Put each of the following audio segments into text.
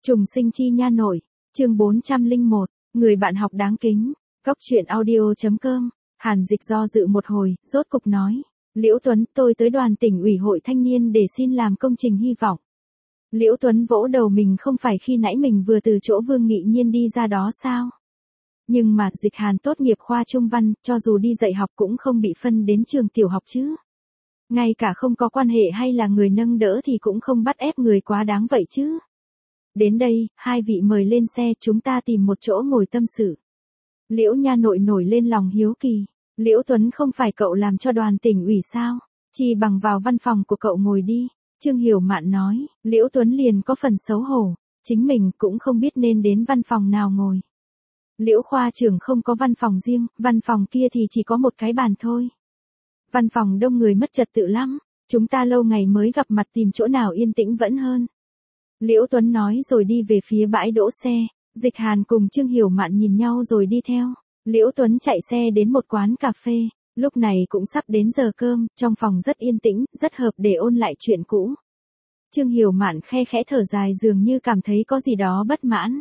Trùng sinh chi nha nội, chương 401, người bạn học đáng kính, góc truyện audio.com, Hàn Dịch do dự một hồi, rốt cục nói, Liễu Tuấn, tôi tới đoàn tỉnh ủy hội thanh niên để xin làm công trình hy vọng. Liễu Tuấn vỗ đầu mình, không phải khi nãy mình vừa từ chỗ Vương Nghị Nhiên đi ra đó sao? Nhưng mà Dịch Hàn tốt nghiệp khoa trung văn, cho dù đi dạy học cũng không bị phân đến trường tiểu học chứ. Ngay cả không có quan hệ hay là người nâng đỡ thì cũng không bắt ép người quá đáng vậy chứ. Đến đây, hai vị mời lên xe, chúng ta tìm một chỗ ngồi tâm sự. Liễu nha nội nổi lên lòng hiếu kỳ. Liễu Tuấn, không phải cậu làm cho đoàn tỉnh ủy sao? Chỉ bằng vào văn phòng của cậu ngồi đi. Trương Hiểu Mạn nói. Liễu Tuấn liền có phần xấu hổ. Chính mình cũng không biết nên đến văn phòng nào ngồi. Liễu khoa trưởng không có văn phòng riêng, văn phòng kia thì chỉ có một cái bàn thôi. Văn phòng đông người mất trật tự lắm. Chúng ta lâu ngày mới gặp mặt, tìm chỗ nào yên tĩnh vẫn hơn. Liễu Tuấn nói rồi đi về phía bãi đỗ xe. Dịch Hàn cùng Trương Hiểu Mạn nhìn nhau rồi đi theo. Liễu Tuấn chạy xe đến một quán cà phê. Lúc này cũng sắp đến giờ cơm, trong phòng rất yên tĩnh, rất hợp để ôn lại chuyện cũ. Trương Hiểu Mạn khe khẽ thở dài, dường như cảm thấy có gì đó bất mãn.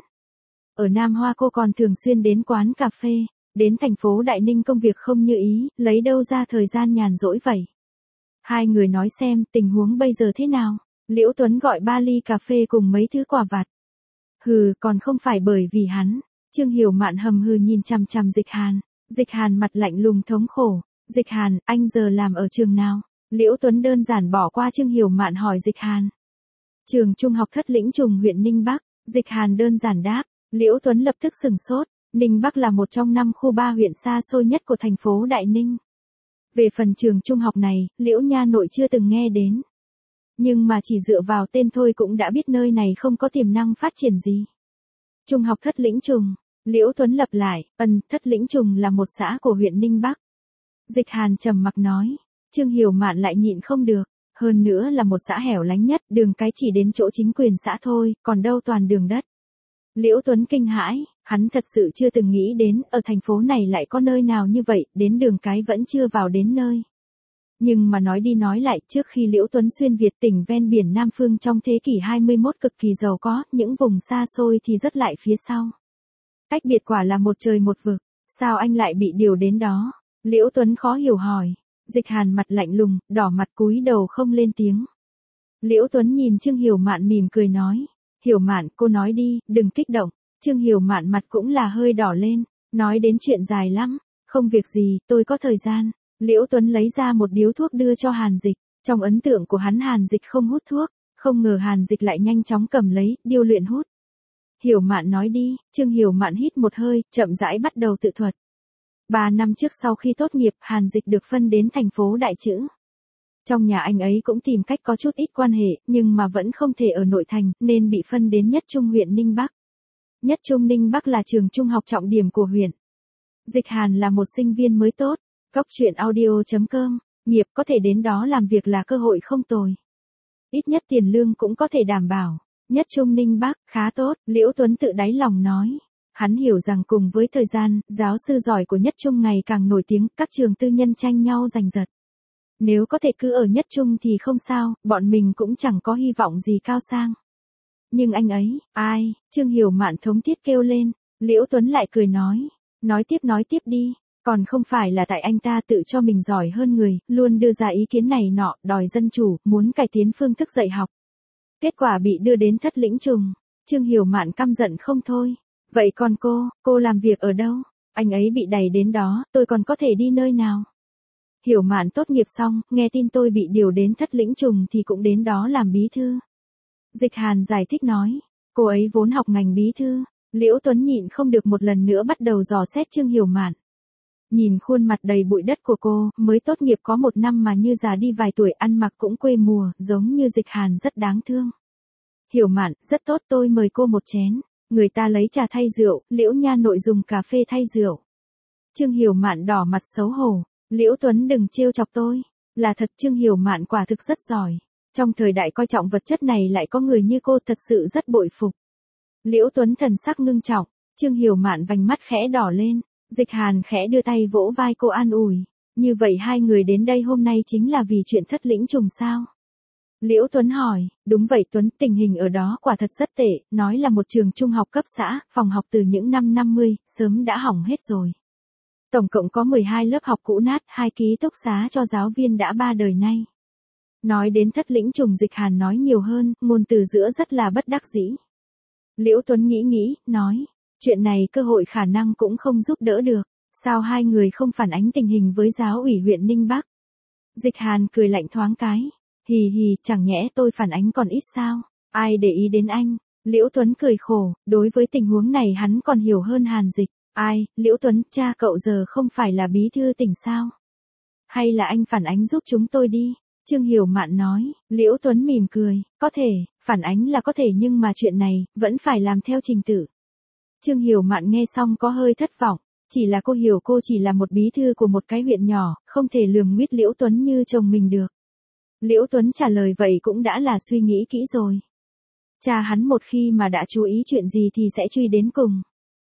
Ở Nam Hoa cô còn thường xuyên đến quán cà phê, đến thành phố Đại Ninh công việc không như ý, lấy đâu ra thời gian nhàn rỗi vậy. Hai người nói xem tình huống bây giờ thế nào. Liễu Tuấn gọi 3 ly cà phê cùng mấy thứ quà vặt. Hừ, còn không phải bởi vì hắn. Trương Hiểu Mạn hầm hừ nhìn chằm chằm Dịch Hàn. Dịch Hàn mặt lạnh lùng thống khổ. Dịch Hàn, anh giờ làm ở trường nào? Liễu Tuấn đơn giản bỏ qua Trương Hiểu Mạn hỏi Dịch Hàn. Trường trung học Thất Lĩnh Trùng huyện Ninh Bắc. Dịch Hàn đơn giản đáp. Liễu Tuấn lập tức sừng sốt. Ninh Bắc là một trong 5 khu 3 huyện xa xôi nhất của thành phố Đại Ninh. Về phần trường trung học này, Liễu nha nội chưa từng nghe đến. Nhưng mà chỉ dựa vào tên thôi cũng đã biết nơi này không có tiềm năng phát triển gì. Trung học Thất Lĩnh Trùng. Liễu Tuấn lặp lại, Thất Lĩnh Trùng là một xã của huyện Ninh Bắc. Dịch Hàn trầm mặc nói. Trương Hiểu Mạn lại nhịn không được. Hơn nữa là một xã hẻo lánh nhất, đường cái chỉ đến chỗ chính quyền xã thôi, còn đâu toàn đường đất. Liễu Tuấn kinh hãi, hắn thật sự chưa từng nghĩ đến, ở thành phố này lại có nơi nào như vậy, đến đường cái vẫn chưa vào đến nơi. Nhưng mà nói đi nói lại, trước khi Liễu Tuấn xuyên Việt, tỉnh ven biển Nam Phương trong thế kỷ 21 cực kỳ giàu có, những vùng xa xôi thì rất lại phía sau. Cách biệt quả là một trời một vực, sao anh lại bị điều đến đó? Liễu Tuấn khó hiểu hỏi. Dịch Hàn mặt lạnh lùng, đỏ mặt cúi đầu không lên tiếng. Liễu Tuấn nhìn Trương Hiểu Mạn mỉm cười nói. Hiểu Mạn, cô nói đi, đừng kích động. Trương Hiểu Mạn mặt cũng là hơi đỏ lên, nói đến chuyện dài lắm. Không việc gì, tôi có thời gian. Liễu Tuấn lấy ra một điếu thuốc đưa cho Hàn Dịch. Trong ấn tượng của hắn, Hàn Dịch không hút thuốc, không ngờ Hàn Dịch lại nhanh chóng cầm lấy, điêu luyện hút. Hiểu Mạn nói đi. Trương Hiểu Mạn hít một hơi, chậm rãi bắt đầu tự thuật. 3 năm trước sau khi tốt nghiệp, Hàn Dịch được phân đến thành phố Đại Chữ. Trong nhà anh ấy cũng tìm cách có chút ít quan hệ, nhưng mà vẫn không thể ở nội thành, nên bị phân đến Nhất Trung huyện Ninh Bắc. Nhất Trung Ninh Bắc là trường trung học trọng điểm của huyện. Dịch Hàn là một sinh viên mới tốt. Góc truyện audio.com, nghiệp có thể đến đó làm việc là cơ hội không tồi. Ít nhất tiền lương cũng có thể đảm bảo. Nhất Trung Ninh Bắc, khá tốt, Liễu Tuấn tự đáy lòng nói. Hắn hiểu rằng cùng với thời gian, giáo sư giỏi của Nhất Trung ngày càng nổi tiếng, các trường tư nhân tranh nhau giành giật. Nếu có thể cứ ở Nhất Trung thì không sao, bọn mình cũng chẳng có hy vọng gì cao sang. Nhưng anh ấy, ai? Trương Hiểu Mạn thống thiết kêu lên. Liễu Tuấn lại cười nói. Nói tiếp đi. Còn không phải là tại anh ta tự cho mình giỏi hơn người, luôn đưa ra ý kiến này nọ, đòi dân chủ, muốn cải tiến phương thức dạy học. Kết quả bị đưa đến Thất Lĩnh Trùng. Trương Hiểu Mạn căm giận không thôi. Vậy còn cô làm việc ở đâu? Anh ấy bị đẩy đến đó, tôi còn có thể đi nơi nào? Hiểu Mạn tốt nghiệp xong, nghe tin tôi bị điều đến Thất Lĩnh Trùng thì cũng đến đó làm bí thư. Dịch Hàn giải thích nói. Cô ấy vốn học ngành bí thư. Liễu Tuấn nhịn không được một lần nữa bắt đầu dò xét Trương Hiểu Mạn. Nhìn khuôn mặt đầy bụi đất của cô, mới tốt nghiệp có 1 năm mà như già đi vài tuổi, ăn mặc cũng quê mùa, giống như Dịch Hàn rất đáng thương. Hiểu Mạn, rất tốt, tôi mời cô một chén. Người ta lấy trà thay rượu, Liễu nha nội dùng cà phê thay rượu. Trương Hiểu Mạn đỏ mặt xấu hổ. Liễu Tuấn đừng trêu chọc tôi. Là thật, Trương Hiểu Mạn quả thực rất giỏi. Trong thời đại coi trọng vật chất này lại có người như cô, thật sự rất bội phục. Liễu Tuấn thần sắc ngưng trọng. Trương Hiểu Mạn vành mắt khẽ đỏ lên. Dịch Hàn khẽ đưa tay vỗ vai cô an ủi. Như vậy hai người đến đây hôm nay chính là vì chuyện Thất Lĩnh Trùng sao? Liễu Tuấn hỏi, đúng vậy Tuấn, tình hình ở đó quả thật rất tệ, nói là một trường trung học cấp xã, phòng học từ những năm 50, sớm đã hỏng hết rồi. Tổng cộng có 12 lớp học cũ nát, 2 ký túc xá cho giáo viên đã 3 đời nay. Nói đến Thất Lĩnh Trùng Dịch Hàn nói nhiều hơn, ngôn từ giữa rất là bất đắc dĩ. Liễu Tuấn nghĩ, nói, chuyện này cơ hội khả năng cũng không giúp đỡ được, sao hai người không phản ánh tình hình với giáo ủy huyện Ninh Bắc? Dịch Hàn cười lạnh thoáng cái, hì hì, chẳng nhẽ tôi phản ánh còn ít sao, ai để ý đến anh? Liễu Tuấn cười khổ, đối với tình huống này hắn còn hiểu hơn Hàn Dịch. Ai, Liễu Tuấn, cha cậu giờ không phải là bí thư tỉnh sao? Hay là anh phản ánh giúp chúng tôi đi? Trương Hiểu Mạn nói, Liễu Tuấn mỉm cười, có thể, phản ánh là có thể nhưng mà chuyện này, vẫn phải làm theo trình tự. Trương Hiểu Mạn nghe xong có hơi thất vọng, chỉ là cô hiểu cô chỉ là một bí thư của một cái huyện nhỏ, không thể lường nguyết Liễu Tuấn như chồng mình được. Liễu Tuấn trả lời vậy cũng đã là suy nghĩ kỹ rồi. Cha hắn một khi mà đã chú ý chuyện gì thì sẽ truy đến cùng.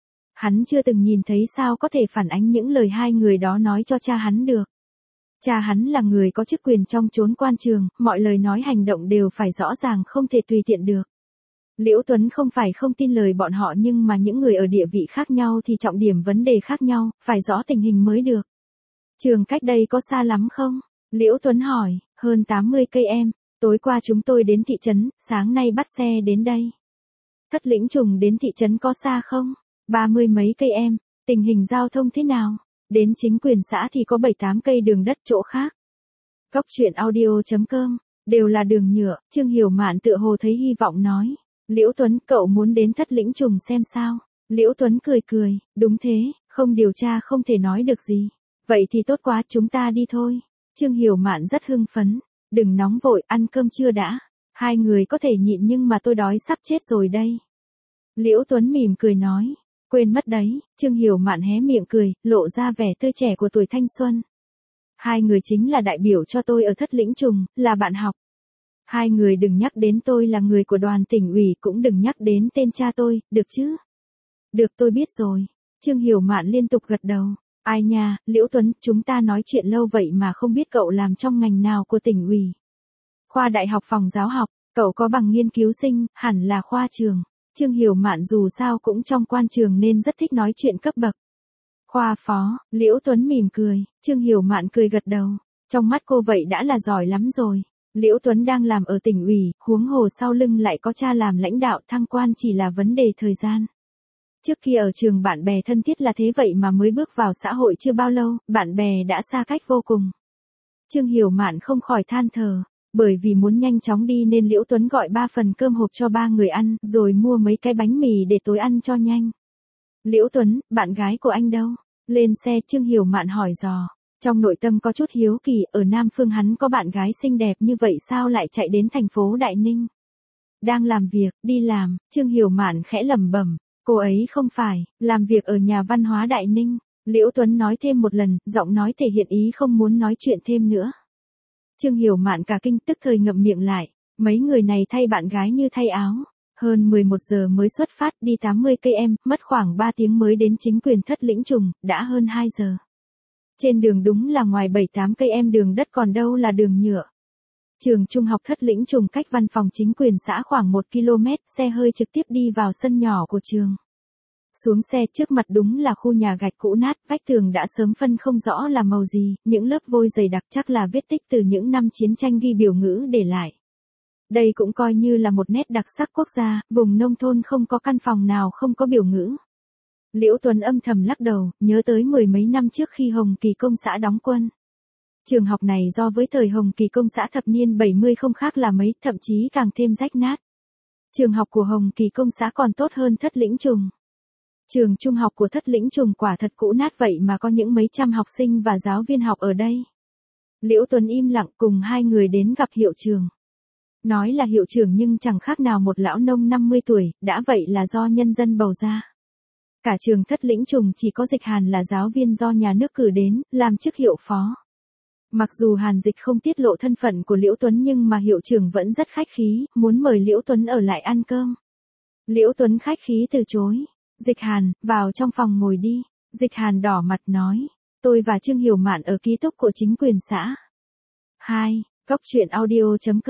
Hắn chưa từng nhìn thấy sao có thể phản ánh những lời hai người đó nói cho cha hắn được. Cha hắn là người có chức quyền trong chốn quan trường, mọi lời nói hành động đều phải rõ ràng không thể tùy tiện được. Liễu Tuấn không phải không tin lời bọn họ nhưng mà những người ở địa vị khác nhau thì trọng điểm vấn đề khác nhau, phải rõ tình hình mới được. Trường cách đây có xa lắm không? Liễu Tuấn hỏi, hơn 80 cây em, tối qua chúng tôi đến thị trấn, sáng nay bắt xe đến đây. Thất Lĩnh Trùng đến thị trấn có xa không? 30 mấy cây em, tình hình giao thông thế nào? Đến chính quyền xã thì có 7-8 cây đường đất chỗ khác. Góc truyện audio.com, đều là đường nhựa, Trương Hiểu Mạn tựa hồ thấy hy vọng nói. Liễu Tuấn, cậu muốn đến Thất Lĩnh Trùng xem sao? Liễu Tuấn cười, đúng thế, không điều tra không thể nói được gì. Vậy thì tốt quá, chúng ta đi thôi. Trương Hiểu Mạn rất hưng phấn, đừng nóng vội, ăn cơm chưa đã. Hai người có thể nhịn nhưng mà tôi đói sắp chết rồi đây. Liễu Tuấn mỉm cười nói. Quên mất đấy, Trương Hiểu Mạn hé miệng cười, lộ ra vẻ tươi trẻ của tuổi thanh xuân. Hai người chính là đại biểu cho tôi ở Thất Lĩnh Trùng, là bạn học. Hai người đừng nhắc đến tôi là người của đoàn tỉnh ủy, cũng đừng nhắc đến tên cha tôi, được chứ? Được, tôi biết rồi. Trương Hiểu Mạn liên tục gật đầu. Ai nha, Liễu Tuấn, chúng ta nói chuyện lâu vậy mà không biết cậu làm trong ngành nào của tỉnh ủy. Khoa đại học phòng giáo học, cậu có bằng nghiên cứu sinh, hẳn là khoa trường. Trương Hiểu Mạn dù sao cũng trong quan trường nên rất thích nói chuyện cấp bậc. Khoa phó, Liễu Tuấn mỉm cười, Trương Hiểu Mạn cười gật đầu. Trong mắt cô vậy đã là giỏi lắm rồi. Liễu Tuấn đang làm ở tỉnh ủy, huống hồ sau lưng lại có cha làm lãnh đạo, thăng quan chỉ là vấn đề thời gian. Trước kia ở trường bạn bè thân thiết là thế vậy mà mới bước vào xã hội chưa bao lâu, bạn bè đã xa cách vô cùng. Trương Hiểu Mạn không khỏi than thở. Bởi vì muốn nhanh chóng đi nên Liễu Tuấn gọi 3 phần cơm hộp cho 3 người ăn, rồi mua mấy cái bánh mì để tối ăn cho nhanh. Liễu Tuấn, bạn gái của anh đâu? Lên xe, Trương Hiểu Mạn hỏi dò. Trong nội tâm có chút hiếu kỳ, ở Nam Phương hắn có bạn gái xinh đẹp như vậy sao lại chạy đến thành phố Đại Ninh? Đang làm việc, đi làm, Trương Hiểu Mạn khẽ lẩm bẩm, cô ấy không phải, làm việc ở nhà văn hóa Đại Ninh. Liễu Tuấn nói thêm một lần, giọng nói thể hiện ý không muốn nói chuyện thêm nữa. Trương Hiểu Mạn cả kinh tức thời ngậm miệng lại, mấy người này thay bạn gái như thay áo. Hơn 11 giờ mới xuất phát đi 80 cây em, mất khoảng 3 tiếng mới đến chính quyền Thất Lĩnh Trùng, đã hơn 2 giờ. Trên đường đúng là ngoài 7-8 cây em đường đất còn đâu là đường nhựa. Trường trung học Thất Lĩnh Trùng cách văn phòng chính quyền xã khoảng 1 km, xe hơi trực tiếp đi vào sân nhỏ của trường. Xuống xe trước mặt đúng là khu nhà gạch cũ nát, vách tường đã sớm phân không rõ là màu gì, những lớp vôi dày đặc chắc là vết tích từ những năm chiến tranh ghi biểu ngữ để lại. Đây cũng coi như là một nét đặc sắc quốc gia, vùng nông thôn không có căn phòng nào không có biểu ngữ. Liễu Tuấn âm thầm lắc đầu, nhớ tới 10 mấy năm trước khi Hồng Kỳ công xã đóng quân. Trường học này do với thời Hồng Kỳ công xã thập niên 70 không khác là mấy, thậm chí càng thêm rách nát. Trường học của Hồng Kỳ công xã còn tốt hơn Thất Lĩnh Trùng. Trường trung học của Thất Lĩnh Trùng quả thật cũ nát vậy mà có những mấy trăm học sinh và giáo viên học ở đây. Liễu Tuấn im lặng cùng hai người đến gặp hiệu trưởng. Nói là hiệu trưởng nhưng chẳng khác nào một lão nông 50 tuổi, đã vậy là do nhân dân bầu ra. Cả trường Thất Lĩnh Trùng chỉ có Dịch Hàn là giáo viên do nhà nước cử đến, làm chức hiệu phó. Mặc dù Hàn Dịch không tiết lộ thân phận của Liễu Tuấn nhưng mà hiệu trưởng vẫn rất khách khí, muốn mời Liễu Tuấn ở lại ăn cơm. Liễu Tuấn khách khí từ chối. Dịch Hàn, vào trong phòng ngồi đi. Dịch Hàn đỏ mặt nói. Tôi và Trương Hiểu Mạn ở ký túc của chính quyền xã. 2. Góc truyện audio.com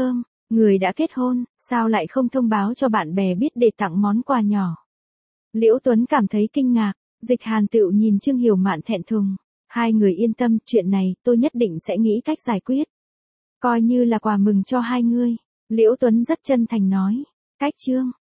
Người đã kết hôn, sao lại không thông báo cho bạn bè biết để tặng món quà nhỏ? Liễu Tuấn cảm thấy kinh ngạc, Dịch Hàn Tựu nhìn Trương Hiểu Mạn thẹn thùng. Hai người yên tâm, chuyện này tôi nhất định sẽ nghĩ cách giải quyết. Coi như là quà mừng cho hai ngươi. Liễu Tuấn rất chân thành nói. Cách Trương